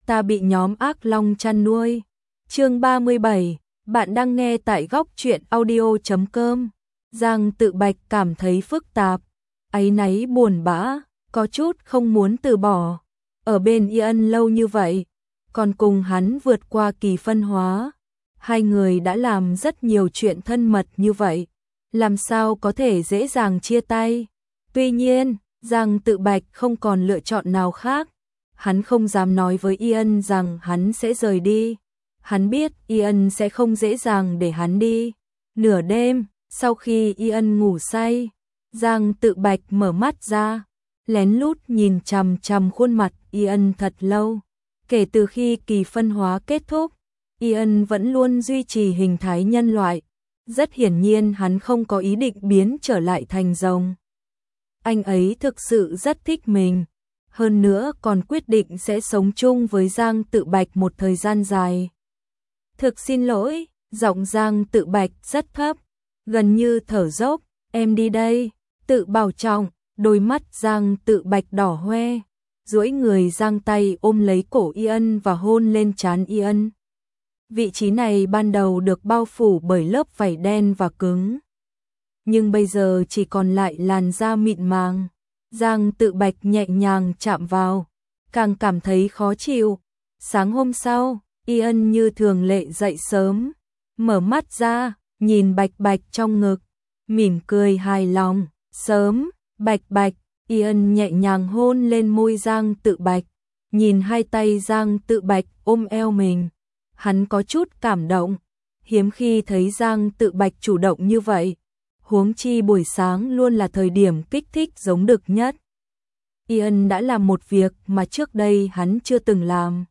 ta bị nhóm ác long chăn nuôi. Chương 37, bạn đang nghe tại góc truyện audio.com. Giang Tự Bạch cảm thấy phức tạp, áy náy buồn bã, có chút không muốn từ bỏ. Ở bên Y Ân lâu như vậy, còn cùng hắn vượt qua kỳ phân hóa. Hai người đã làm rất nhiều chuyện thân mật như vậy, làm sao có thể dễ dàng chia tay. Tuy nhiên, Giang Tự Bạch không còn lựa chọn nào khác. Hắn không dám nói với Y Ân rằng hắn sẽ rời đi. Hắn biết Y Ân sẽ không dễ dàng để hắn đi. Nửa đêm, sau khi Y Ân ngủ say, Giang Tự Bạch mở mắt ra, lén lút nhìn chằm chằm khuôn mặt Y Ân thật lâu. Kể từ khi kỳ phân hóa kết thúc, Y Ân vẫn luôn duy trì hình thái nhân loại. Rất hiển nhiên hắn không có ý định biến trở lại thành rồng. Anh ấy thực sự rất thích mình, hơn nữa còn quyết định sẽ sống chung với Giang Tự Bạch một thời gian dài. Thực xin lỗi, giọng Giang Tự Bạch rất thấp, gần như thở dốc, em đi đây, tự bảo trọng. Đôi mắt Giang Tự Bạch đỏ hoe, duỗi người giang tay ôm lấy cổ Y Ân và hôn lên trán Y Ân. Vị trí này ban đầu được bao phủ bởi lớp vảy đen và cứng, nhưng bây giờ chỉ còn lại làn da mịn màng. Giang Tự Bạch nhẹ nhàng chạm vào, càng cảm thấy khó chịu. Sáng hôm sau, Y Ân như thường lệ dậy sớm, mở mắt ra, nhìn Bạch Bạch trong ngực, mỉm cười hài lòng. Sớm, Bạch Bạch. Y Ân nhẹ nhàng hôn lên môi Giang Tự Bạch, nhìn hai tay Giang Tự Bạch ôm eo mình. Hắn có chút cảm động, hiếm khi thấy Giang Tự Bạch chủ động như vậy. Huống chi buổi sáng luôn là thời điểm kích thích giống đực nhất. Y Ân đã làm một việc mà trước đây hắn chưa từng làm.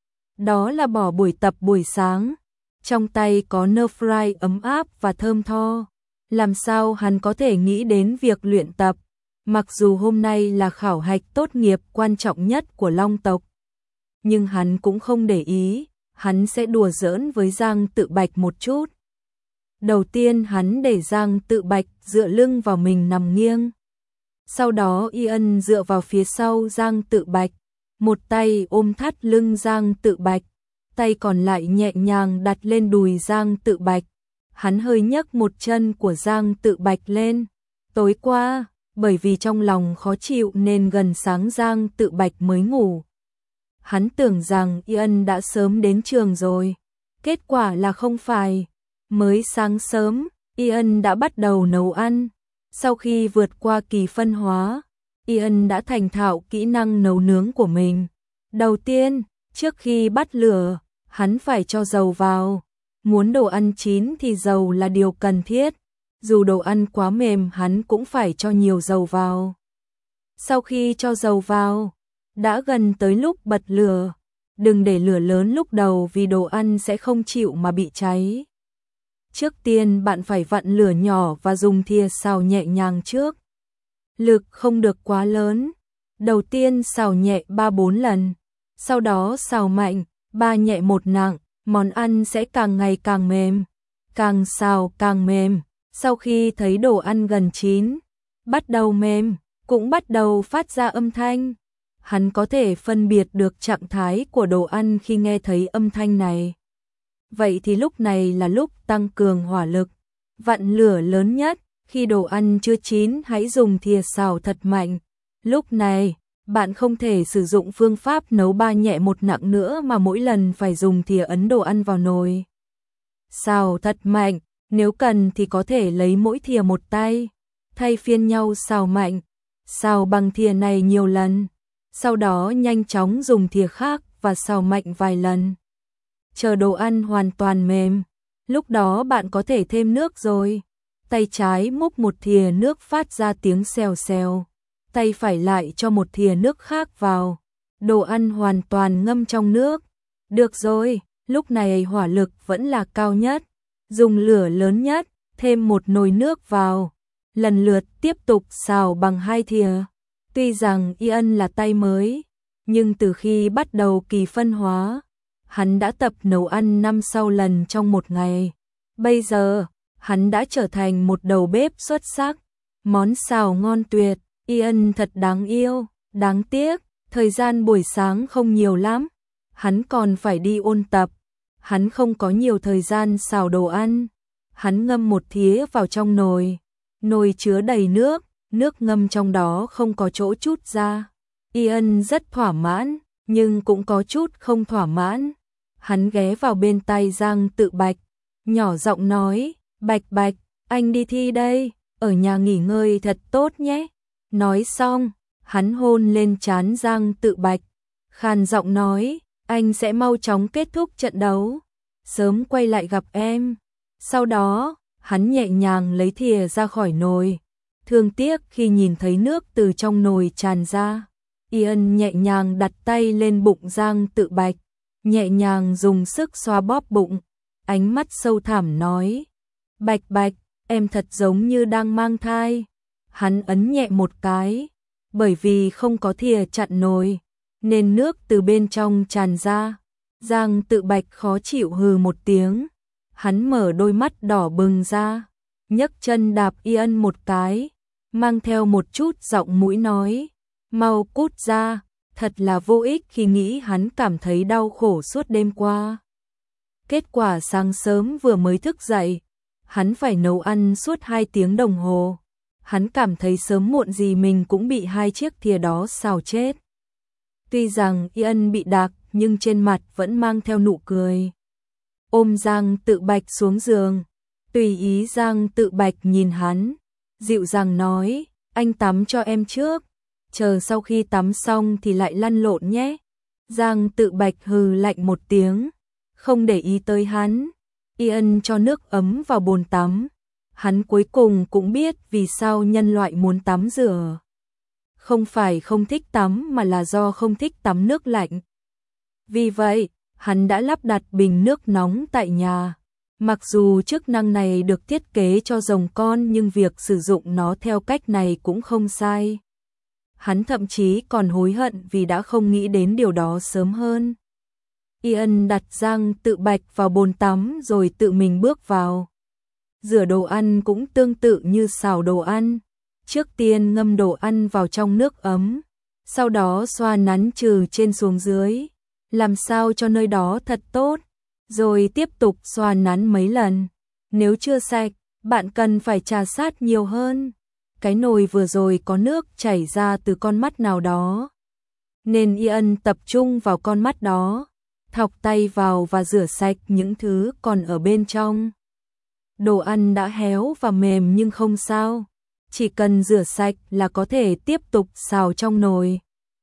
Đó là bỏ buổi tập buổi sáng. Trong tay có Nerfry ấm áp và thơm tho. Làm sao hắn có thể nghĩ đến việc luyện tập, mặc dù hôm nay là khảo hạch tốt nghiệp quan trọng nhất của Long tộc. Nhưng hắn cũng không để ý, hắn sẽ đùa giỡn với Giang Tự Bạch một chút. Đầu tiên hắn để Giang Tự Bạch dựa lưng vào mình nằm nghiêng. Sau đó Y Ân dựa vào phía sau Giang Tự Bạch, một tay ôm thắt lưng Giang Tự Bạch, tay còn lại nhẹ nhàng đặt lên đùi Giang Tự Bạch. Hắn hơi nhấc một chân của Giang Tự Bạch lên. Tối qua, bởi vì trong lòng khó chịu nên gần sáng Giang Tự Bạch mới ngủ. Hắn tưởng rằng Y Ân đã sớm đến trường rồi. Kết quả là không phải. Mới sáng sớm, Y Ân đã bắt đầu nấu ăn. Sau khi vượt qua kỳ phân hóa, Y Ân đã thành thạo kỹ năng nấu nướng của mình. Đầu tiên, trước khi bắt lửa, hắn phải cho dầu vào. Muốn đồ ăn chín thì dầu là điều cần thiết. Dù đồ ăn quá mềm hắn cũng phải cho nhiều dầu vào. Sau khi cho dầu vào, đã gần tới lúc bật lửa. Đừng để lửa lớn lúc đầu vì đồ ăn sẽ không chịu mà bị cháy. Trước tiên bạn phải vặn lửa nhỏ và dùng thìa xào nhẹ nhàng trước. Lực không được quá lớn. Đầu tiên xào nhẹ 3-4 lần. Sau đó xào mạnh, 3 nhẹ 1 nặng. Món ăn sẽ càng ngày càng mềm. Càng xào càng mềm. Sau khi thấy đồ ăn gần chín, bắt đầu mềm, cũng bắt đầu phát ra âm thanh. Hắn có thể phân biệt được trạng thái của đồ ăn khi nghe thấy âm thanh này. Vậy thì lúc này là lúc tăng cường hỏa lực. Vặn lửa lớn nhất, khi đồ ăn chưa chín hãy dùng thìa xào thật mạnh. Lúc này, bạn không thể sử dụng phương pháp nấu 3 nhẹ 1 nặng nữa mà mỗi lần phải dùng thìa ấn đồ ăn vào nồi. Xào thật mạnh. Nếu cần thì có thể lấy mỗi thìa một tay, thay phiên nhau xào mạnh, xào bằng thìa này nhiều lần, sau đó nhanh chóng dùng thìa khác và xào mạnh vài lần. Chờ đồ ăn hoàn toàn mềm, lúc đó bạn có thể thêm nước rồi. Tay trái múc một thìa nước phát ra tiếng xèo xèo, tay phải lại cho một thìa nước khác vào. Đồ ăn hoàn toàn ngâm trong nước. Được rồi, lúc này hỏa lực vẫn là cao nhất. Dùng lửa lớn nhất, thêm một nồi nước vào, lần lượt tiếp tục xào bằng 2 thìa. Tuy rằng Y Ân là tay mới, nhưng từ khi bắt đầu kỳ phân hóa, hắn đã tập nấu ăn 5-6 lần trong một ngày. Bây giờ, hắn đã trở thành một đầu bếp xuất sắc. Món xào ngon tuyệt, Y Ân thật đáng yêu, đáng tiếc, thời gian buổi sáng không nhiều lắm. Hắn còn phải đi ôn tập, hắn không có nhiều thời gian xào đồ ăn. Hắn ngâm một thía vào trong nồi, nồi chứa đầy nước, nước ngâm trong đó không có chỗ chút ra. Ian rất thỏa mãn, nhưng cũng có chút không thỏa mãn. Hắn ghé vào bên tai Giang Tự Bạch, nhỏ giọng nói, Bạch Bạch, anh đi thi đây, ở nhà nghỉ ngơi thật tốt nhé. Nói xong, hắn hôn lên trán Giang Tự Bạch, khàn giọng nói, anh sẽ mau chóng kết thúc trận đấu, sớm quay lại gặp em. Sau đó, hắn nhẹ nhàng lấy thìa ra khỏi nồi. Thương tiếc khi nhìn thấy nước từ trong nồi tràn ra. Ian nhẹ nhàng đặt tay lên bụng Giang Tự Bạch, nhẹ nhàng dùng sức xoa bóp bụng, ánh mắt sâu thẳm nói, Bạch Bạch, em thật giống như đang mang thai. Hắn ấn nhẹ một cái, bởi vì không có thìa chặn nồi, nên nước từ bên trong tràn ra. Giang Tự Bạch khó chịu hừ một tiếng, hắn mở đôi mắt đỏ bừng ra, nhấc chân đạp Ian một cái, mang theo một chút giọng mũi nói, mau cút ra, thật là vô ích khi nghĩ hắn cảm thấy đau khổ suốt đêm qua. Kết quả sáng sớm vừa mới thức dậy, hắn phải nấu ăn suốt 2 tiếng đồng hồ. Hắn cảm thấy sớm muộn gì mình cũng bị 2 chiếc thìa đó xào chết. Tuy rằng Ian bị đạc, nhưng trên mặt vẫn mang theo nụ cười. Ôm Giang Tự Bạch xuống giường, tùy ý Giang Tự Bạch nhìn hắn, dịu dàng nói, anh tắm cho em trước, chờ sau khi tắm xong thì lại lăn lộn nhé. Giang Tự Bạch hừ lạnh một tiếng, không để ý tới hắn. Ian cho nước ấm vào bồn tắm. Hắn cuối cùng cũng biết vì sao nhân loại muốn tắm rửa. Không phải không thích tắm mà là do không thích tắm nước lạnh. Vì vậy, hắn đã lắp đặt bình nước nóng tại nhà. Mặc dù chức năng này được thiết kế cho rồng con nhưng việc sử dụng nó theo cách này cũng không sai. Hắn thậm chí còn hối hận vì đã không nghĩ đến điều đó sớm hơn. Ian đặt Giang Tự Bạch vào bồn tắm rồi tự mình bước vào. Rửa đồ ăn cũng tương tự như xào đồ ăn. Trước tiên ngâm đồ ăn vào trong nước ấm, sau đó xoa nắn từ trên xuống dưới, làm sao cho nơi đó thật tốt, rồi tiếp tục xoa nắn mấy lần. Nếu chưa sạch, bạn cần phải trà sát nhiều hơn. Cái nồi vừa rồi có nước chảy ra từ con mắt nào đó, nên Ian tập trung vào con mắt đó, thọc tay vào và rửa sạch những thứ còn ở bên trong. Đồ ăn đã héo và mềm nhưng không sao, chỉ cần rửa sạch là có thể tiếp tục xào trong nồi.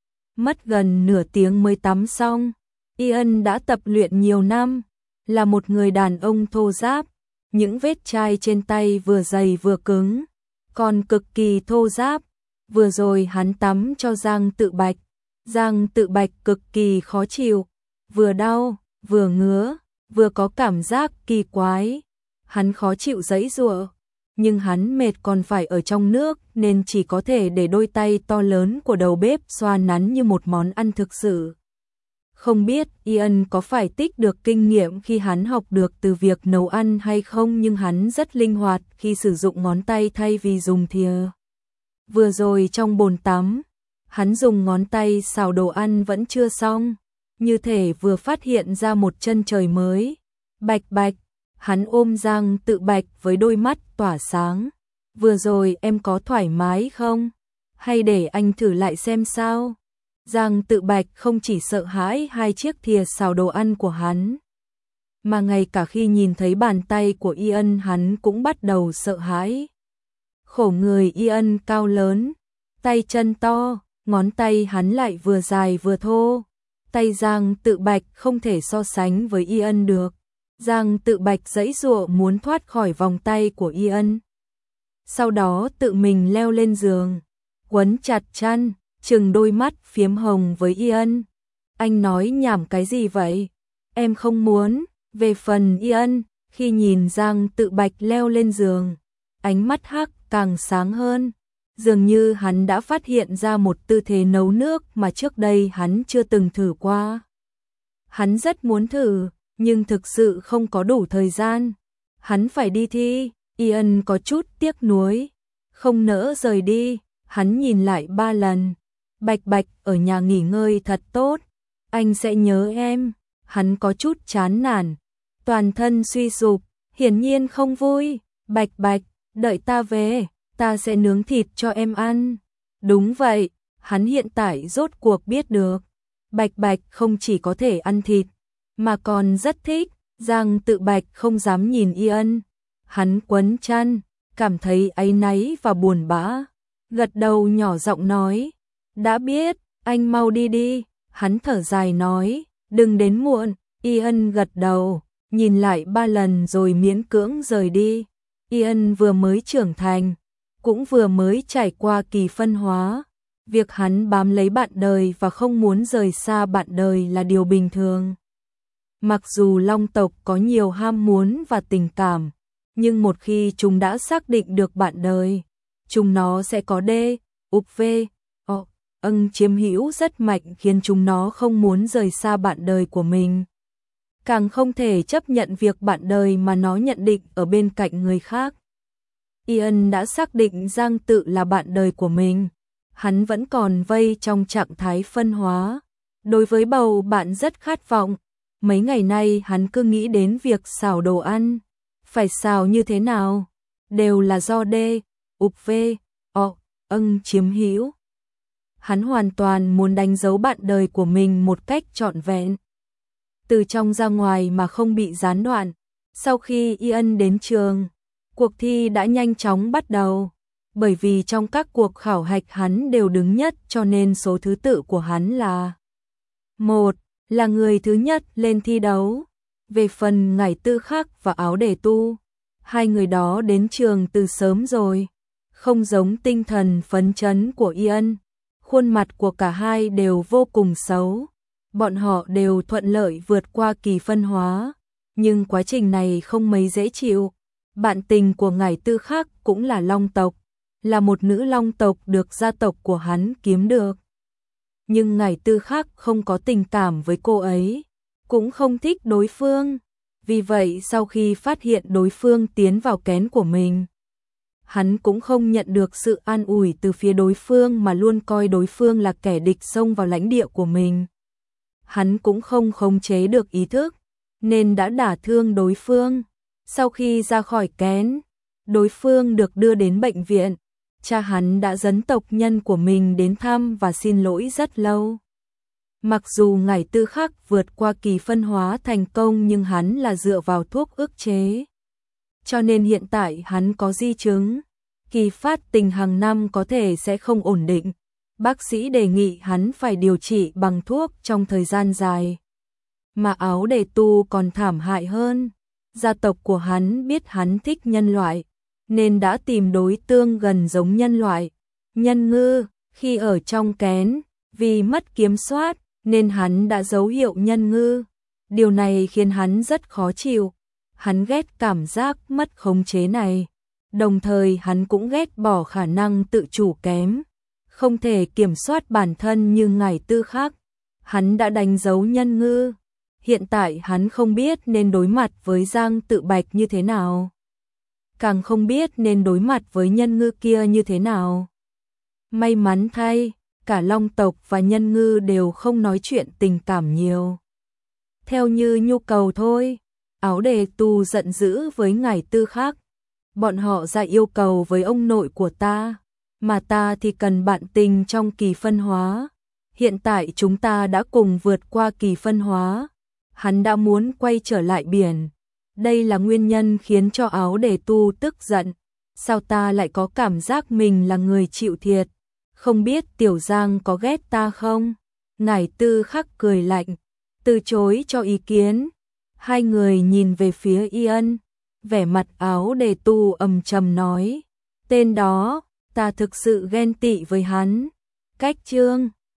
Mất gần nửa tiếng mới tắm xong. Ian đã tập luyện nhiều năm, là một người đàn ông thô ráp, những vết chai trên tay vừa dày vừa cứng, còn cực kỳ thô ráp. Vừa rồi hắn tắm cho Giang Tự Bạch, Giang Tự Bạch cực kỳ khó chịu, vừa đau, vừa ngứa, vừa có cảm giác kỳ quái. Hắn khó chịu giãy giụa, nhưng hắn mệt còn phải ở trong nước nên chỉ có thể để đôi tay to lớn của đầu bếp xoa nắn như một món ăn thực sự. Không biết Ian có phải tích được kinh nghiệm khi hắn học được từ việc nấu ăn hay không, nhưng hắn rất linh hoạt khi sử dụng ngón tay thay vì dùng thìa. Vừa rồi trong bồn tắm, hắn dùng ngón tay xào đồ ăn vẫn chưa xong, như thể vừa phát hiện ra một chân trời mới. Bạch Bạch, hắn ôm Giang Tự Bạch với đôi mắt tỏa sáng. Vừa rồi em có thoải mái không? Hay để anh thử lại xem sao? Giang Tự Bạch không chỉ sợ hãi 2 chiếc thìa xào đồ ăn của hắn, mà ngay cả khi nhìn thấy bàn tay của Ian hắn cũng bắt đầu sợ hãi. Khổ người Ian cao lớn, tay chân to, ngón tay hắn lại vừa dài vừa thô. Tay Giang Tự Bạch không thể so sánh với Ian được. Giang Tự Bạch giãy giụa muốn thoát khỏi vòng tay của Ian. Sau đó tự mình leo lên giường, quấn chặt chăn, trừng đôi mắt phiếm hồng với Ian. Anh nói nhảm cái gì vậy? Em không muốn. Về phần Ian, khi nhìn Giang Tự Bạch leo lên giường, ánh mắt hắc càng sáng hơn. Dường như hắn đã phát hiện ra một tư thế nấu nước mà trước đây hắn chưa từng thử qua. Hắn rất muốn thử, nhưng thực sự không có đủ thời gian. Hắn phải đi thi. Ian có chút tiếc nuối, không nỡ rời đi. Hắn nhìn lại 3 lần. Bạch Bạch ở nhà nghỉ ngơi thật tốt, anh sẽ nhớ em. Hắn có chút chán nản, toàn thân suy sụp, hiển nhiên không vui. Bạch Bạch, đợi ta về, ta sẽ nướng thịt cho em ăn. Đúng vậy, hắn hiện tại rốt cuộc biết được. Bạch Bạch không chỉ có thể ăn thịt, mà còn rất thích. Giang Tự Bạch không dám nhìn Ian. Hắn quấn chăn, cảm thấy áy náy và buồn bã. Gật đầu nhỏ giọng nói, đã biết, anh mau đi đi. Hắn thở dài nói, đừng đến muộn. Ian gật đầu, nhìn lại 3 lần rồi miễn cưỡng rời đi. Ian vừa mới trưởng thành, cũng vừa mới trải qua kỳ phân hóa. Việc hắn bám lấy bạn đời và không muốn rời xa bạn đời là điều bình thường. Mặc dù Long tộc có nhiều ham muốn và tình cảm, nhưng một khi chúng đã xác định được bạn đời, chúng nó sẽ có chiếm hữu rất mạnh khiến chúng nó không muốn rời xa bạn đời của mình. Càng không thể chấp nhận việc bạn đời mà nó nhận định ở bên cạnh người khác. Ian đã xác định Giang Tự là bạn đời của mình. Hắn vẫn còn vây trong trạng thái phân hóa. Đối với bầu bạn rất khát vọng. Mấy ngày nay hắn cứ nghĩ đến việc xào đồ ăn. Phải xào như thế nào? Đều là do chiếm hữu. Hắn hoàn toàn muốn đánh dấu bạn đời của mình một cách trọn vẹn. Từ trong ra ngoài mà không bị gián đoạn. Sau khi Ian đến trường, cuộc thi đã nhanh chóng bắt đầu. Bởi vì trong các cuộc khảo hạch hắn đều đứng nhất cho nên số thứ tự của hắn là 1, là người thứ nhất lên thi đấu. Về phần Ngải Tư Khắc và Áo Đề Tu, hai người đó đến trường từ sớm rồi. Không giống tinh thần phấn chấn của Ian, khuôn mặt của cả hai đều vô cùng xấu. Bọn họ đều thuận lợi vượt qua kỳ phân hóa, nhưng quá trình này không mấy dễ chịu. Bạn tình của Ngải Tư Khắc cũng là Long tộc, là một nữ Long tộc được gia tộc của hắn kiếm được. Nhưng Ngải Tư Khắc không có tình cảm với cô ấy, cũng không thích đối phương. Vì vậy sau khi phát hiện đối phương tiến vào kén của mình, hắn cũng không nhận được sự an ủi từ phía đối phương mà luôn coi đối phương là kẻ địch xông vào lãnh địa của mình. Hắn cũng không khống chế được ý thức, nên đã đả thương đối phương. Sau khi ra khỏi kén, đối phương được đưa đến bệnh viện. Cha hắn đã dẫn tộc nhân của mình đến thăm và xin lỗi rất lâu. Mặc dù Ngải Tư Khắc vượt qua kỳ phân hóa thành công nhưng hắn là dựa vào thuốc ức chế. Cho nên hiện tại hắn có di chứng. Kỳ phát tình hàng năm có thể sẽ không ổn định. Bác sĩ đề nghị hắn phải điều trị bằng thuốc trong thời gian dài. Mà Áo Đề Tu còn thảm hại hơn. Gia tộc của hắn biết hắn thích nhân loại, nên đã tìm đối tượng gần giống nhân loại. Nhân ngư, khi ở trong kén, vì mất kiểm soát, nên hắn đã dấu hiệu nhân ngư. Điều này khiến hắn rất khó chịu. Hắn ghét cảm giác mất khống chế này. Đồng thời hắn cũng ghét bỏ khả năng tự chủ kém, không thể kiểm soát bản thân như Ngải Tư Khắc. Hắn đã đánh dấu nhân ngư. Hiện tại hắn không biết nên đối mặt với Giang Tự Bạch như thế nào. Càng không biết nên đối mặt với nhân ngư kia như thế nào. May mắn thay, cả Long tộc và nhân ngư đều không nói chuyện tình cảm nhiều. Theo như nhu cầu thôi. Áo Đề Tu giận dữ với Ngải Tư Khắc. Bọn họ ra yêu cầu với ông nội của ta, mà ta thì cần bạn tình trong kỳ phân hóa. Hiện tại chúng ta đã cùng vượt qua kỳ phân hóa. Hắn đã muốn quay trở lại biển. Đây là nguyên nhân khiến cho Áo Đề Tu tức giận. Sao ta lại có cảm giác mình là người chịu thiệt? Không biết Tiểu Giang có ghét ta không? Ngải Tư Khắc cười lạnh, từ chối cho ý kiến. Hai người nhìn về phía Ian, vẻ mặt Áo Đề Tu trầm nói, tên đó, ta thực sự ghen tị với hắn. Cách chương